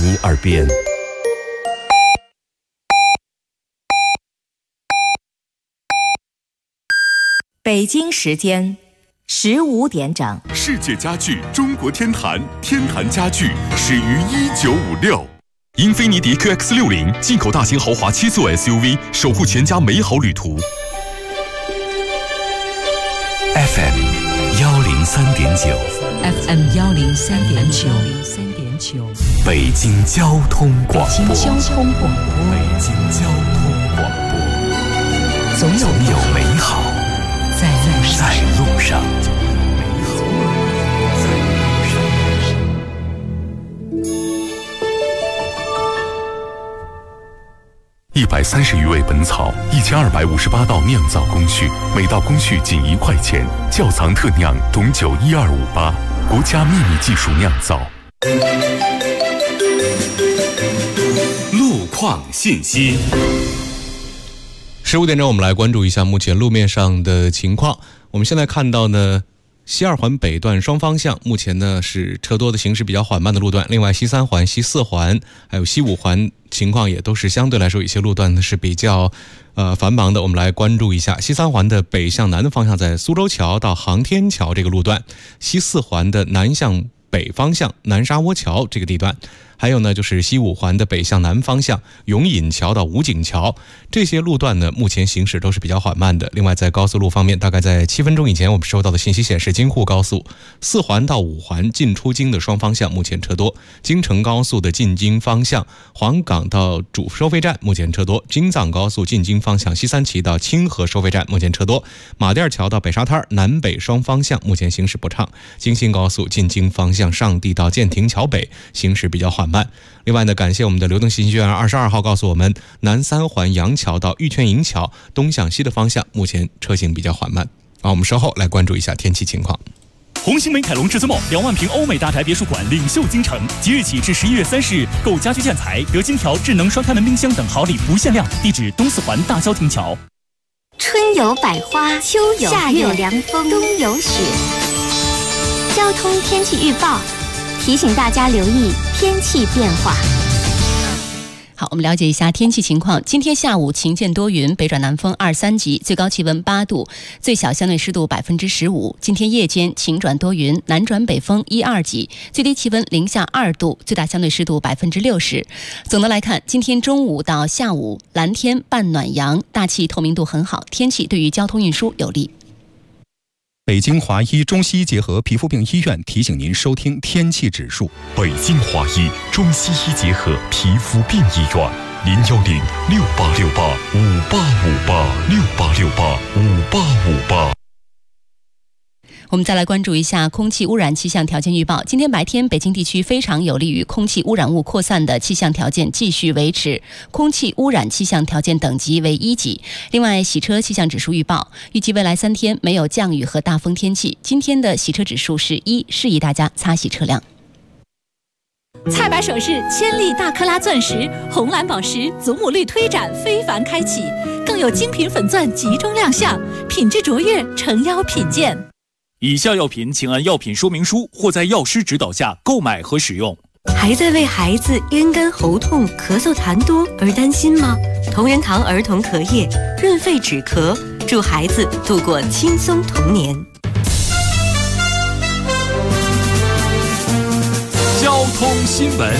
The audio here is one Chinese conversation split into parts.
你耳边。 北京时间15点整， 世界家具中国天坛，天坛家具始于1956。英菲尼迪 QX60 进口大型豪华7座 SUV， 守护全家美好旅途。 FM 103.9 FM 103.9 北京交通广播。 北京交通广播， 北京交通广播， 总有美好在路上。 130余味本草，1258道酿造工序，每道工序仅1块钱。窖藏特酿董酒12588，国家秘密技术酿造。路况信息。 15点钟，我们来关注一下目前路面上的情况。我们现在看到呢，西2环北段双方向目前呢是车多的行驶比较缓慢的路段，另外西3环、西4环还有西5环情况也都是相对来说一些路段呢是比较繁忙的。我们来关注一下西3环的北向南的方向，在苏州桥到航天桥这个路段，西4环的南向北方向南沙窝桥这个地段，还有呢就是西5环的北向南方向永隐桥到武警桥，这些路段呢目前行驶都是比较缓慢的。另外在高速路方面，大概在7分钟以前我们收到的信息显示，京沪高速4环到5环进出京的双方向目前车多，京承高速的进京方向黄岗到主收费站目前车多，京藏高速进京方向西3旗到清河收费站目前车多，马甸桥到北沙滩南北双方向目前行驶不畅，京信高速进京方向上地到建亭桥北行驶比较缓慢。另外呢，感谢我们的流动信息员22号告诉我们，南3环杨桥到玉泉营桥东向西的方向目前车行比较缓慢。我们稍后来关注一下天气情况。 红星美凯龙至尊梦2万平欧美大宅别墅馆领袖京城，即日起至11月30日，购家居建材得金条、智能双开门冰箱等好礼不限量。地址东4环大萧亭桥。 春有百花，秋有夏有凉风，冬有雪。交通天气预报提醒大家留意天气变化。 好，我们了解一下天气情况。今天下午晴见多云，北转南风2、3级，最高气温8度，最小相对湿度15%。今天夜间晴转多云，南转北风1、2级，最低气温零下2度，最大相对湿度60%。总的来看，今天中午到下午蓝天半暖阳，大气透明度很好，天气对于交通运输有利。 北京华医中西医结合皮肤病医院提醒您收听天气指数。 北京华医中西医结合皮肤病医院，0868685858，68685858。 我们再来关注一下空气污染气象条件预报。今天白天，北京地区非常有利于空气污染物扩散的气象条件继续维持，空气污染气象条件等级为1级。另外，洗车气象指数预报，预计未来3天没有降雨和大风天气。今天的洗车指数是1，适宜大家擦洗车辆。 菜百首饰千粒大克拉钻石、红蓝宝石、祖母绿推展非凡开启，更有精品粉钻集中亮相，品质卓越，诚邀品鉴。 以下药品请按药品说明书或在药师指导下购买和使用。 还在为孩子咽干喉痛、咳嗽痰多而担心吗？同仁堂儿童咳液润肺止咳，助孩子度过轻松童年。 交通新闻。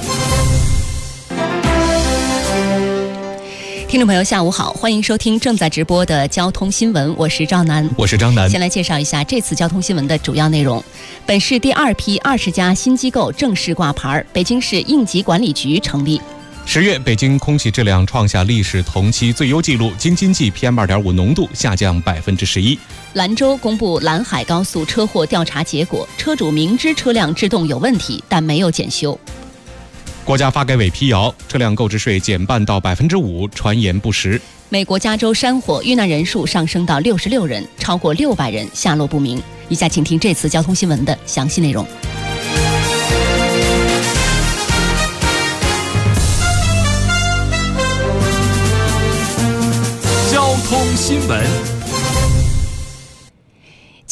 听众朋友下午好，欢迎收听正在直播的交通新闻，我是赵楠， 我是张楠。 先来介绍一下这次交通新闻的主要内容。本市第2批20家新机构正式挂牌，北京市应急管理局成立。 10月，北京空气质量创下历史同期最优纪录，京津冀 PM2.5 浓度下降11%。 兰州公布兰海高速车祸调查结果，车主明知车辆制动有问题，但没有检修。 国家发改委辟谣，车辆购置税减半到5%，传言不实。 美国加州山火遇难人数上升到66人，超过600人下落不明。以下请听这次交通新闻的详细内容。 交通新闻。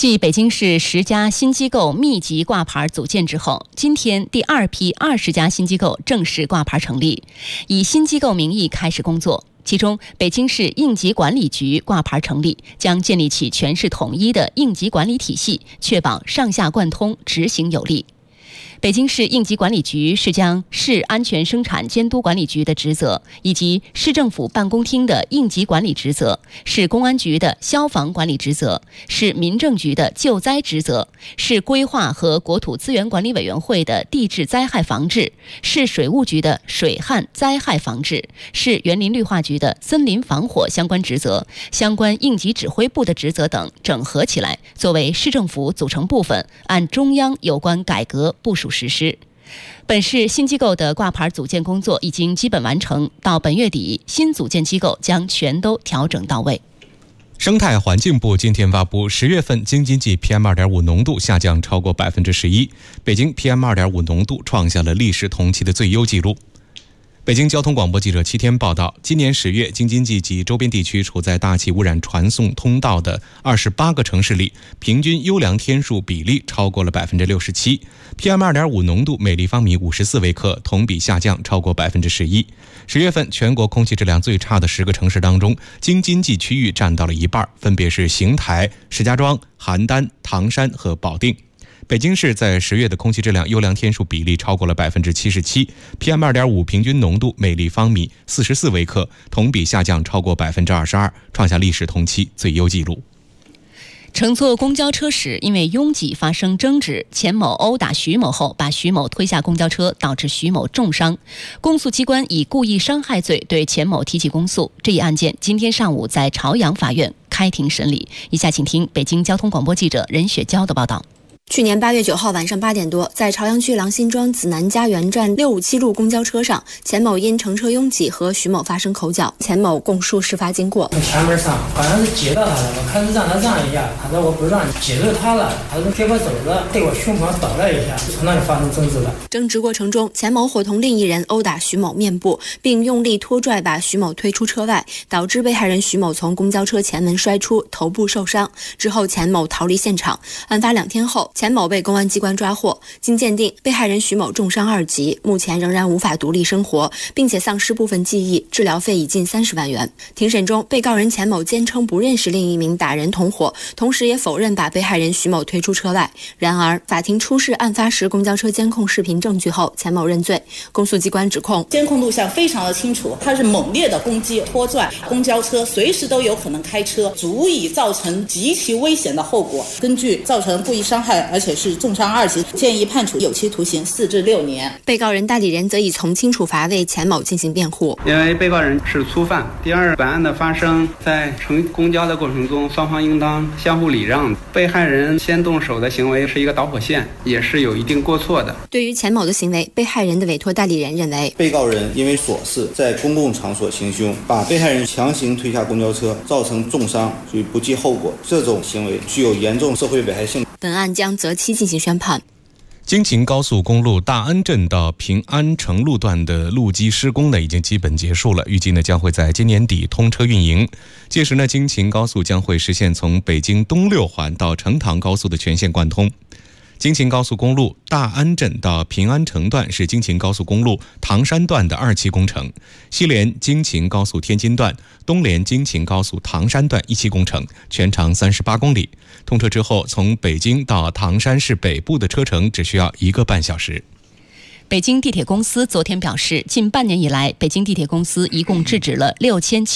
继北京市10家新机构密集挂牌组建之后，今天第2批20家新机构正式挂牌成立，以新机构名义开始工作。其中，北京市应急管理局挂牌成立，将建立起全市统一的应急管理体系，确保上下贯通、执行有力。北京市应急管理局是将市安全生产监督管理局的职责，以及市政府办公厅的应急管理职责、市公安局的消防管理职责、市民政局的救灾职责、市规划和国土资源管理委员会的地质灾害防治、市水务局的水旱灾害防治、市园林绿化局的森林防火相关职责、相关应急指挥部的职责等整合起来，作为市政府组成部分，按中央有关改革部署实施。本市新机构的挂牌组建工作已经基本完成，到本月底，新组建机构将全都调整到位。 生态环境部今天发布10月份京津冀 PM2.5 浓度下降超过 11%， 北京 PM2.5 浓度创下了历史同期的最优纪录。北京交通广播记者7天报道，今年10月，京津冀及周边地区处在大气污染传送通道的28个城市里，平均优良天数比例超过了 67%， PM2.5 浓度每立方米54微克，同比下降超过 11%。 10月份全国空气质量最差的10个城市当中，京津冀区域占到了一半，分别是邢台、石家庄、邯郸、唐山和保定。北京市在10月的空气质量优良天数比例超过了 77%， PM2.5 平均浓度每立方米44微克，同比下降超过 22%， 创下历史同期最优纪录。 乘坐公交车时因为拥挤发生争执，钱某殴打徐某后把徐某推下公交车，导致徐某重伤。公诉机关以故意伤害罪对钱某提起公诉。这一案件今天上午在朝阳法院开庭审理。以下请听北京交通广播记者任雪娇的报道。 去年8月9号晚上8点多，在朝阳区郎辛庄紫南家园站657路公交车上，钱某因乘车拥挤和徐某发生口角。钱某供述事发经过： 前门上好像是截到他了，我开始让他让一下，他说我不让，截住他了，他说别我走了，对我胸膛捣了一下，从那里发生争执了。 争执过程中，钱某伙同另一人殴打徐某面部，并用力拖拽把徐某推出车外，导致被害人徐某从公交车前门摔出，头部受伤。之后钱某逃离现场。案发2天后，钱某被公安机关抓获，经鉴定，被害人徐某重伤2级，目前仍然无法独立生活，并且丧失部分记忆，治疗费已近30万元。庭审中，被告人钱某坚称不认识另一名打人同伙，同时也否认把被害人徐某推出车外。然而，法庭出示案发时公交车监控视频证据后，钱某认罪。公诉机关指控， 监控录像非常的清楚，他是猛烈的攻击、拖拽公交车，随时都有可能开车，足以造成极其危险的后果。根据造成故意伤害，而且是重伤2级，建议判处有期徒刑4至6年。 被告人代理人则以从轻处罚为钱某进行辩护。 因为被告人是初犯，第二，本案的发生在乘公交的过程中，双方应当相互礼让。被害人先动手的行为是一个导火线，也是有一定过错的。 对于钱某的行为，被害人的委托代理人认为， 被告人因为琐事在公共场所行凶，把被害人强行推下公交车，造成重伤，属于不计后果，这种行为具有严重社会危害性。 本案将择期进行宣判。 京秦高速公路大安镇到平安城路段的路基施工呢，已经基本结束了，预计呢将会在今年底通车运营。届时呢，京秦高速将会实现从北京东6环到成唐高速的全线贯通。京秦高速公路大安镇到平安城段是京秦高速公路唐山段的2期工程，西连京秦高速天津段，东连京秦高速唐山段1期工程，全长38公里。通车之后，从北京到唐山市北部的车程只需要1个半小时。 北京地铁公司昨天表示，近半年以来，北京地铁公司一共制止了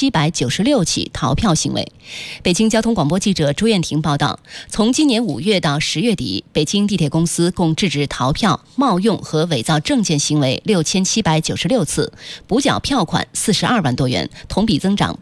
6796起逃票行为。北京交通广播记者朱艳婷报道，从今年5月到10月底，北京地铁公司共制止逃票、冒用和伪造证件行为6796次，补缴票款42万多元，同比增长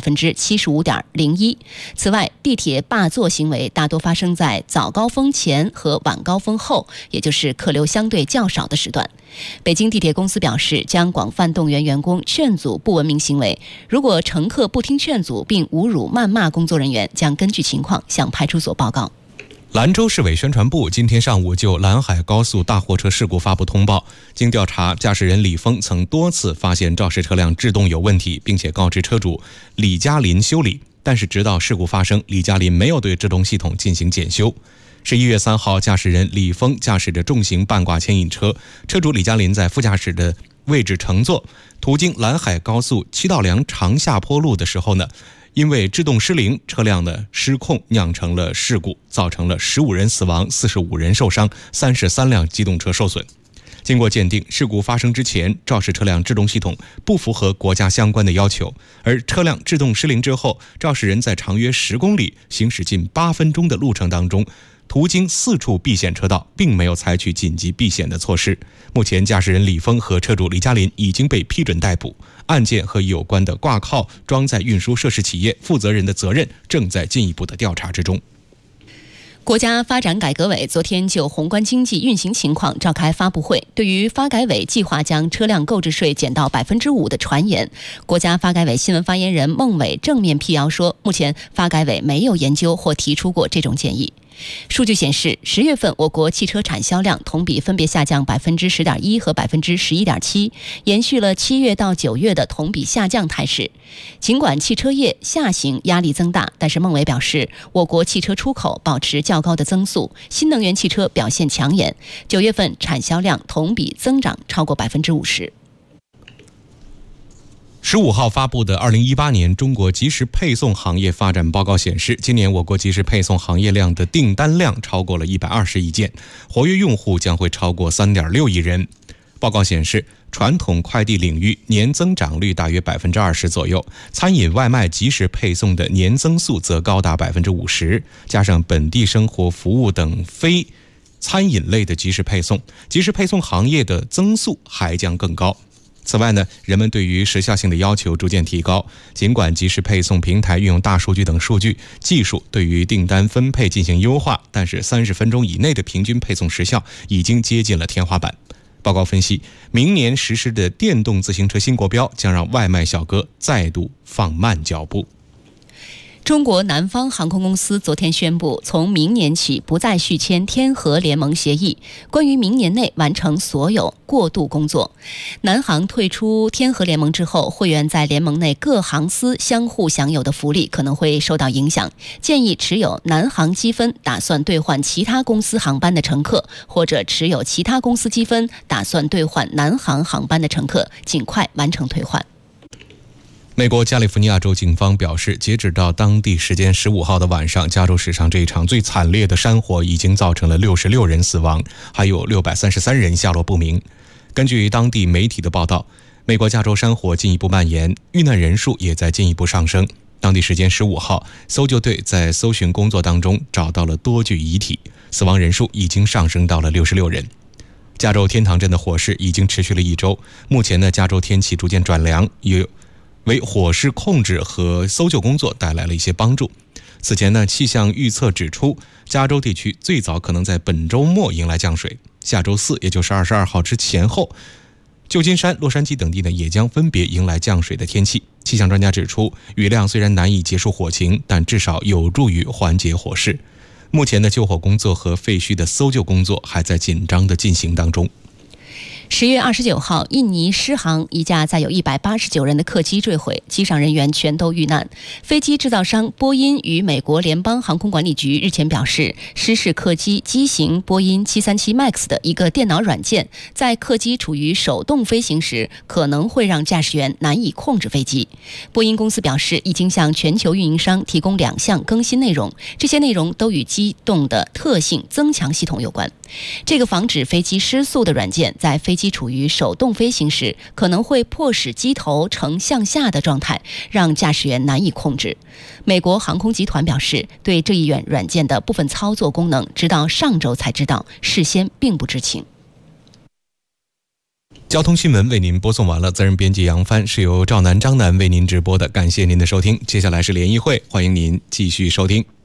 75.01%。此外，地铁霸座行为大多发生在早高峰前和晚高峰后，也就是客流相对较少的时段。北京地铁公司表示，将广泛动员员工劝阻不文明行为，如果乘客不听劝阻并侮辱谩骂工作人员，将根据情况向派出所报告。 兰州市委宣传部今天上午就兰海高速大货车事故发布通报，经调查，驾驶人李峰曾多次发现肇事车辆制动有问题，并且告知车主李嘉林修理。 但是直到事故发生，李嘉林没有对制动系统进行检修。11月3号，驾驶人李峰驾驶着重型半挂牵引车，车主李嘉林在副驾驶的位置乘坐，途经兰海高速七道梁长下坡路的时候呢，因为制动失灵，车辆的失控酿成了事故，造成了15人死亡、45人受伤，33辆机动车受损。经过鉴定，事故发生之前，肇事车辆制动系统不符合国家相关的要求，而车辆制动失灵之后，肇事人在长约10公里、行驶近8分钟的路程当中，途经4处避险车道，并没有采取紧急避险的措施。目前，驾驶人李峰和车主李嘉林已经被批准逮捕，案件和有关的挂靠装载运输涉事企业负责人的责任正在进一步的调查之中。 国家发展改革委昨天就宏观经济运行情况召开发布会，对于发改委计划将车辆购置税减到5%的传言，国家发改委新闻发言人孟伟正面辟谣说，目前发改委没有研究或提出过这种建议。数据显示，10月份我国汽车产销量同比分别下降10.1%和11.7%，延续了7月到9月的同比下降态势。尽管汽车业下行压力增大，但是孟伟表示，我国汽车出口保持较高的增速，新能源汽车表现抢眼，9月份产销量同比增长超过50%。 15号发布的2018年中国即时配送行业发展报告显示，今年我国即时配送行业量的订单量超过了120亿件，活跃用户将会超过3.6亿人。报告显示，传统快递领域年增长率大约20%左右，餐饮外卖即时配送的年增速则高达50%，加上本地生活服务等非餐饮类的即时配送，即时配送行业的增速还将更高。此外呢，人们对于时效性的要求逐渐提高，尽管即时配送平台运用大数据等数据技术对于订单分配进行优化，但是30分钟以内的平均配送时效已经接近了天花板。报告分析，明年实施的电动自行车新国标将让外卖小哥再度放慢脚步。 中国南方航空公司昨天宣布，从明年起不再续签天河联盟协议，关于明年内完成所有过渡工作。南航退出天河联盟之后，会员在联盟内各航司相互享有的福利可能会受到影响，建议持有南航积分打算兑换其他公司航班的乘客，或者持有其他公司积分打算兑换南航航班的乘客尽快完成退换。 美国加利福尼亚州警方表示，截止到当地时间15号的晚上，加州史上这一场最惨烈的山火已经造成了66人死亡，还有633人下落不明。根据当地媒体的报道，美国加州山火进一步蔓延，遇难人数也在进一步上升。当地时间15号，搜救队在搜寻工作当中找到了多具遗体，死亡人数已经上升到了66人。加州天堂镇的火势已经持续了1周，目前呢，加州天气逐渐转凉，为火势控制和搜救工作带来了一些帮助。此前呢，气象预测指出，加州地区最早可能在本周末迎来降水，下周4，也就是22号之前后，旧金山、洛杉矶等地呢也将分别迎来降水的天气。气象专家指出，雨量虽然难以结束火情，但至少有助于缓解火势。目前的救火工作和废墟的搜救工作还在紧张的进行当中。 10月29号，印尼狮航一架载有189人的客机坠毁，机上人员全都遇难。飞机制造商波音与美国联邦航空管理局日前表示，失事客机机型波音737 MAX 的一个电脑软件，在客机处于手动飞行时，可能会让驾驶员难以控制飞机。波音公司表示，已经向全球运营商提供2项更新内容，这些内容都与机动的特性增强系统有关。这个防止飞机失速的软件，在飞机处于手动飞行时，可能会迫使机头呈向下的状态，让驾驶员难以控制。美国航空集团表示，对这一软件的部分操作功能，直到上周才知道，事先并不知情。 交通新闻为您播送完了，责任编辑杨帆，是由赵楠、张楠为您直播的，感谢您的收听。接下来是联谊会，欢迎您继续收听。